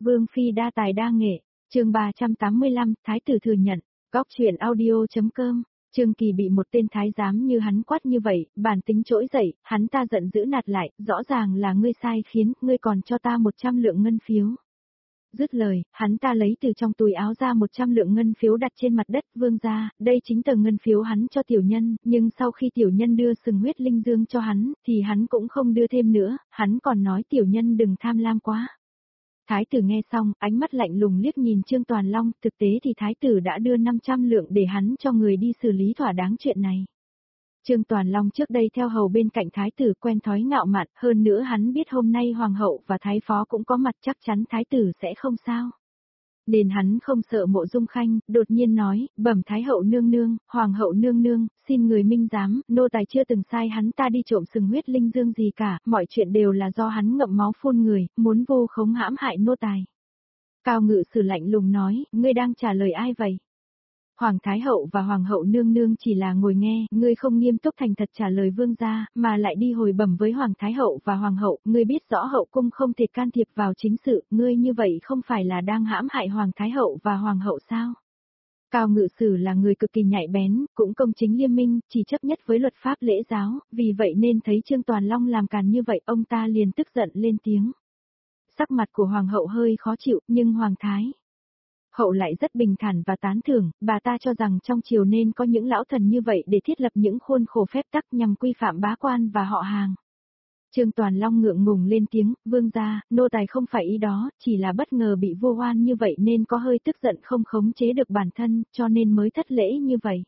Vương phi đa tài đa nghệ, chương 385, thái tử thừa nhận, góc truyện audio.com. Trương Kỳ bị một tên thái giám như hắn quát như vậy, bản tính trỗi dậy, hắn ta giận dữ nạt lại, rõ ràng là ngươi sai khiến, ngươi còn cho ta 100 lượng ngân phiếu. Dứt lời, hắn ta lấy từ trong túi áo ra 100 lượng ngân phiếu đặt trên mặt đất. Vương gia, đây chính tờ ngân phiếu hắn cho tiểu nhân, nhưng sau khi tiểu nhân đưa sừng huyết linh dương cho hắn, thì hắn cũng không đưa thêm nữa, hắn còn nói tiểu nhân đừng tham lam quá. Thái tử nghe xong, ánh mắt lạnh lùng liếc nhìn Trương Toàn Long, thực tế thì thái tử đã đưa 500 lượng để hắn cho người đi xử lý thỏa đáng chuyện này. Trương Toàn Long trước đây theo hầu bên cạnh thái tử, quen thói ngạo mạn, hơn nữa hắn biết hôm nay hoàng hậu và thái phó cũng có mặt, chắc chắn thái tử sẽ không sao. Nên hắn không sợ Mộ Dung Khanh, đột nhiên nói, bẩm thái hậu nương nương, hoàng hậu nương nương, xin người minh giám, nô tài chưa từng sai hắn ta đi trộm sừng huyết linh dương gì cả, mọi chuyện đều là do hắn ngậm máu phun người, muốn vu khống hãm hại nô tài. Cao Ngự Sử lạnh lùng nói, ngươi đang trả lời ai vậy? Hoàng Thái Hậu và Hoàng hậu nương nương chỉ là ngồi nghe, ngươi không nghiêm túc thành thật trả lời vương gia, mà lại đi hồi bẩm với Hoàng Thái Hậu và Hoàng hậu, ngươi biết rõ hậu cung không thể can thiệp vào chính sự, ngươi như vậy không phải là đang hãm hại Hoàng Thái Hậu và Hoàng hậu sao? Cao Ngự Sử là người cực kỳ nhạy bén, cũng công chính liêm minh, chỉ chấp nhất với luật pháp lễ giáo, vì vậy nên thấy Trương Toàn Long làm càn như vậy, ông ta liền tức giận lên tiếng. Sắc mặt của Hoàng hậu hơi khó chịu, nhưng Hoàng Thái Hậu lại rất bình thản và tán thưởng, bà ta cho rằng trong triều nên có những lão thần như vậy để thiết lập những khuôn khổ phép tắc nhằm quy phạm bá quan và họ hàng. Trương Toàn Long ngượng ngùng lên tiếng, vương gia, nô tài không phải ý đó, chỉ là bất ngờ bị vô oan như vậy nên có hơi tức giận không khống chế được bản thân, cho nên mới thất lễ như vậy.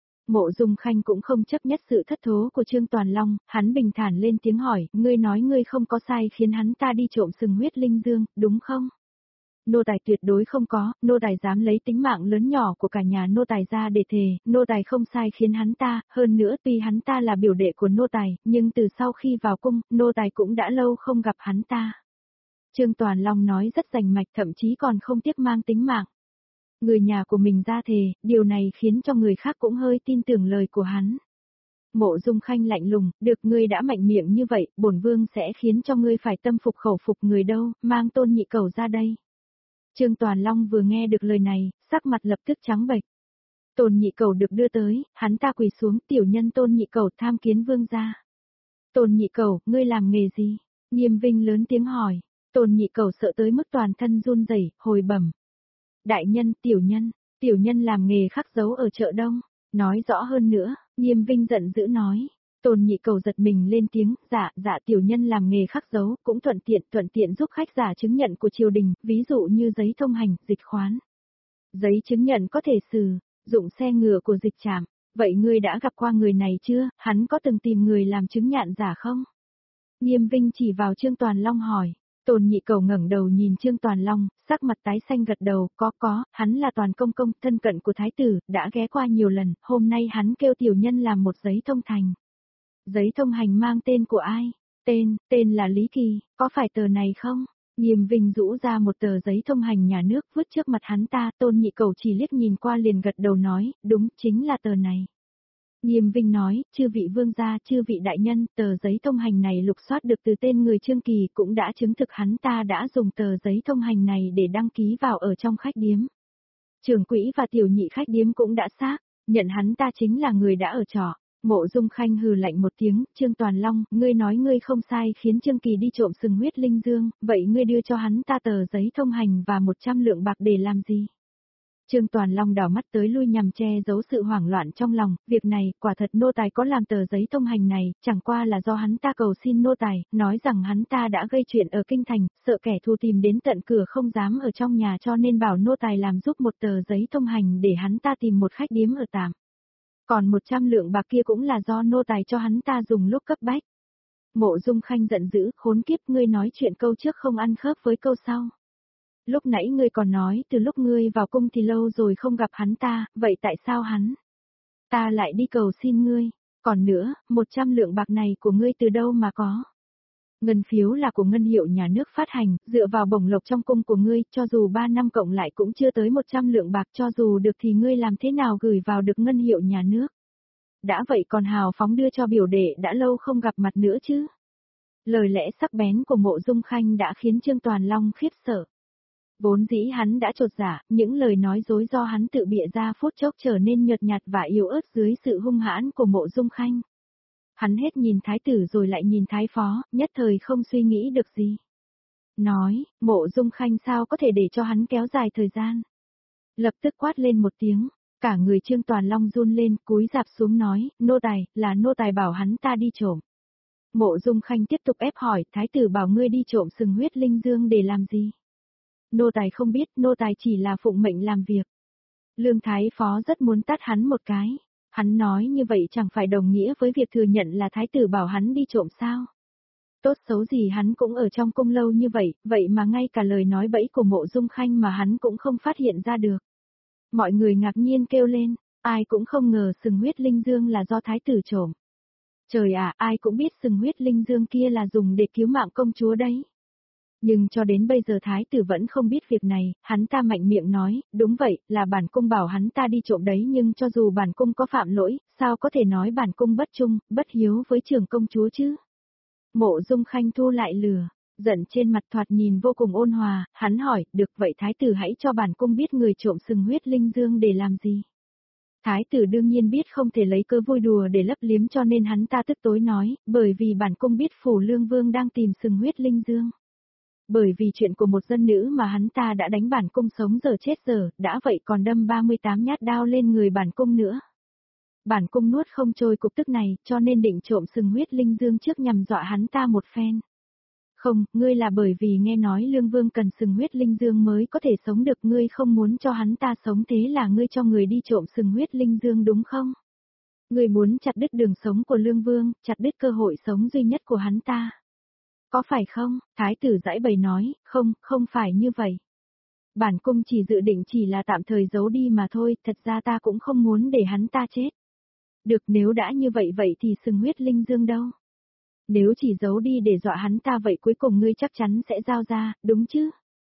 Mộ Dung Khanh cũng không chấp nhất sự thất thố của Trương Toàn Long, hắn bình thản lên tiếng hỏi, ngươi nói ngươi không có sai khiến hắn ta đi trộm sừng huyết linh dương, đúng không? Nô tài tuyệt đối không có, nô tài dám lấy tính mạng lớn nhỏ của cả nhà nô tài ra để thề, nô tài không sai khiến hắn ta, hơn nữa tuy hắn ta là biểu đệ của nô tài, nhưng từ sau khi vào cung, nô tài cũng đã lâu không gặp hắn ta. Trương Toàn Long nói rất rành mạch, thậm chí còn không tiếc mang tính mạng. Người nhà của mình ra thề, điều này khiến cho người khác cũng hơi tin tưởng lời của hắn. Mộ Dung Khanh lạnh lùng, được ngươi đã mạnh miệng như vậy, bổn vương sẽ khiến cho ngươi phải tâm phục khẩu phục người đâu, mang Tôn Nhị Cẩu ra đây. Trương Toàn Long vừa nghe được lời này, sắc mặt lập tức trắng bệch. Tôn Nhị Cẩu được đưa tới, hắn ta quỳ xuống, tiểu nhân Tôn Nhị Cẩu tham kiến vương gia. Tôn Nhị Cẩu, ngươi làm nghề gì? Nghiêm Vinh lớn tiếng hỏi. Tôn Nhị Cẩu sợ tới mức toàn thân run rẩy, hồi bẩm. Đại nhân, tiểu nhân làm nghề khắc dấu ở chợ Đông. Nói rõ hơn nữa, Nghiêm Vinh giận dữ nói. Tôn Nhị Cẩu giật mình lên tiếng, dạ tiểu nhân làm nghề khắc dấu, cũng thuận tiện giúp khách giả chứng nhận của triều đình, ví dụ như giấy thông hành, dịch khoán. Giấy chứng nhận có thể sử dụng xe ngựa của dịch trạm, vậy ngươi đã gặp qua người này chưa, hắn có từng tìm người làm chứng nhận giả không? Nghiêm Vinh chỉ vào Trương Toàn Long hỏi. Tôn Nhị Cẩu ngẩng đầu nhìn Trương Toàn Long, sắc mặt tái xanh gật đầu, có, hắn là Toàn công công, thân cận của thái tử, đã ghé qua nhiều lần, hôm nay hắn kêu tiểu nhân làm một giấy thông hành. Giấy thông hành mang tên của ai? Tên là Lý Kỳ, có phải tờ này không? Nghiêm Vinh rũ ra một tờ giấy thông hành nhà nước vứt trước mặt hắn ta, Tôn Nhị Cẩu chỉ liếc nhìn qua liền gật đầu nói, đúng, chính là tờ này. Nghiêm Vinh nói, chư vị vương gia, chư vị đại nhân, tờ giấy thông hành này lục soát được từ tên người Trương Kỳ cũng đã chứng thực hắn ta đã dùng tờ giấy thông hành này để đăng ký vào ở trong khách điếm. Trưởng quỹ và tiểu nhị khách điếm cũng đã xác nhận hắn ta chính là người đã ở trọ. Mộ Dung Khanh hừ lạnh một tiếng, Trương Toàn Long, ngươi nói ngươi không sai khiến Trương Kỳ đi trộm sừng huyết linh dương, vậy ngươi đưa cho hắn ta tờ giấy thông hành và 100 lượng bạc để làm gì? Trương Toàn Long đảo mắt tới lui nhằm che giấu sự hoảng loạn trong lòng, việc này, quả thật nô tài có làm tờ giấy thông hành này, chẳng qua là do hắn ta cầu xin nô tài, nói rằng hắn ta đã gây chuyện ở kinh thành, sợ kẻ thù tìm đến tận cửa không dám ở trong nhà cho nên bảo nô tài làm giúp một tờ giấy thông hành để hắn ta tìm một khách điếm ở tạm. Còn 100 lượng bạc kia cũng là do nô tài cho hắn ta dùng lúc cấp bách. Mộ Dung Khanh giận dữ, khốn kiếp, ngươi nói chuyện câu trước không ăn khớp với câu sau. Lúc nãy ngươi còn nói từ lúc ngươi vào cung thì lâu rồi không gặp hắn ta, vậy tại sao hắn ta lại đi cầu xin ngươi? Còn nữa, 100 lượng bạc này của ngươi từ đâu mà có? Ngân phiếu là của ngân hiệu nhà nước phát hành, dựa vào bổng lộc trong cung của ngươi, cho dù 3 năm cộng lại cũng chưa tới 100 lượng bạc, cho dù được thì ngươi làm thế nào gửi vào được ngân hiệu nhà nước? Đã vậy còn hào phóng đưa cho biểu đệ đã lâu không gặp mặt nữa chứ? Lời lẽ sắc bén của Mộ Dung Khanh đã khiến Trương Toàn Long khiếp sợ. Vốn dĩ hắn đã chột dạ, những lời nói dối do hắn tự bịa ra phút chốc trở nên nhợt nhạt và yếu ớt dưới sự hung hãn của Mộ Dung Khanh. Hắn hết nhìn thái tử rồi lại nhìn thái phó, nhất thời không suy nghĩ được gì. Nói, Mộ Dung Khanh sao có thể để cho hắn kéo dài thời gian. Lập tức quát lên một tiếng, cả người Trương Toàn Long run lên, cúi rạp xuống nói, nô tài, là nô tài bảo hắn ta đi trộm. Mộ Dung Khanh tiếp tục ép hỏi, thái tử bảo ngươi đi trộm sừng huyết linh dương để làm gì? Nô tài không biết, nô tài chỉ là phụng mệnh làm việc. Lương Thái Phó rất muốn tát hắn một cái. Hắn nói như vậy chẳng phải đồng nghĩa với việc thừa nhận là thái tử bảo hắn đi trộm sao? Tốt xấu gì hắn cũng ở trong cung lâu như vậy, vậy mà ngay cả lời nói bẫy của Mộ Dung Khanh mà hắn cũng không phát hiện ra được. Mọi người ngạc nhiên kêu lên, ai cũng không ngờ sừng huyết linh dương là do thái tử trộm. Trời ạ, ai cũng biết sừng huyết linh dương kia là dùng để cứu mạng công chúa đấy. Nhưng cho đến bây giờ thái tử vẫn không biết việc này, hắn ta mạnh miệng nói, đúng vậy, là bản cung bảo hắn ta đi trộm đấy, nhưng cho dù bản cung có phạm lỗi, sao có thể nói bản cung bất trung, bất hiếu với trưởng công chúa chứ? Mộ Dung Khanh thu lại lửa, giận trên mặt thoạt nhìn vô cùng ôn hòa, hắn hỏi, được vậy thái tử hãy cho bản cung biết người trộm sừng huyết linh dương để làm gì? Thái tử đương nhiên biết không thể lấy cơ vui đùa để lấp liếm, cho nên hắn ta tức tối nói, bởi vì bản cung biết phủ lương vương đang tìm sừng huyết linh dương. Bởi vì chuyện của một dân nữ mà hắn ta đã đánh bản cung sống giờ chết giờ, đã vậy còn đâm 38 nhát đao lên người bản cung nữa. Bản cung nuốt không trôi cục tức này, cho nên định trộm sừng huyết linh dương trước nhằm dọa hắn ta một phen. Không, ngươi là bởi vì nghe nói lương vương cần sừng huyết linh dương mới có thể sống được, ngươi không muốn cho hắn ta sống, thế là ngươi cho người đi trộm sừng huyết linh dương đúng không? Ngươi muốn chặt đứt đường sống của lương vương, chặt đứt cơ hội sống duy nhất của hắn ta. Có phải không? Thái tử giãi bày nói, không, không phải như vậy. Bản cung chỉ dự định chỉ là tạm thời giấu đi mà thôi, thật ra ta cũng không muốn để hắn ta chết. Được, nếu đã như vậy vậy thì sừng huyết linh dương đâu? Nếu chỉ giấu đi để dọa hắn ta vậy cuối cùng ngươi chắc chắn sẽ giao ra, đúng chứ?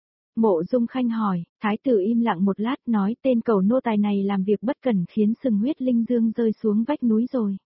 Mộ Dung Khanh hỏi, thái tử im lặng một lát nói tên cầu nô tài này làm việc bất cẩn khiến sừng huyết linh dương rơi xuống vách núi rồi.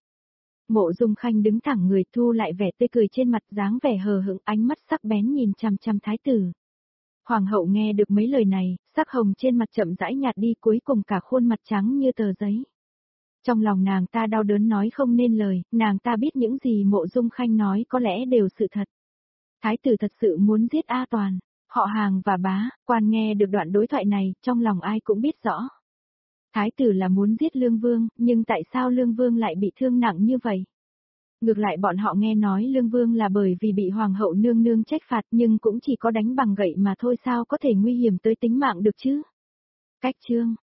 Mộ Dung Khanh đứng thẳng người, thu lại vẻ tươi cười trên mặt, dáng vẻ hờ hững, ánh mắt sắc bén nhìn chằm chằm thái tử. Hoàng hậu nghe được mấy lời này, sắc hồng trên mặt chậm rãi nhạt đi, cuối cùng cả khuôn mặt trắng như tờ giấy. Trong lòng nàng ta đau đớn nói không nên lời, nàng ta biết những gì Mộ Dung Khanh nói có lẽ đều sự thật. Thái tử thật sự muốn giết A Toàn. Họ Hàng và Bá Quan nghe được đoạn đối thoại này, trong lòng ai cũng biết rõ. Thái tử là muốn giết Lương Vương, nhưng tại sao Lương Vương lại bị thương nặng như vậy? Ngược lại bọn họ nghe nói Lương Vương là bởi vì bị Hoàng hậu nương nương trách phạt, nhưng cũng chỉ có đánh bằng gậy mà thôi, sao có thể nguy hiểm tới tính mạng được chứ? Cách chương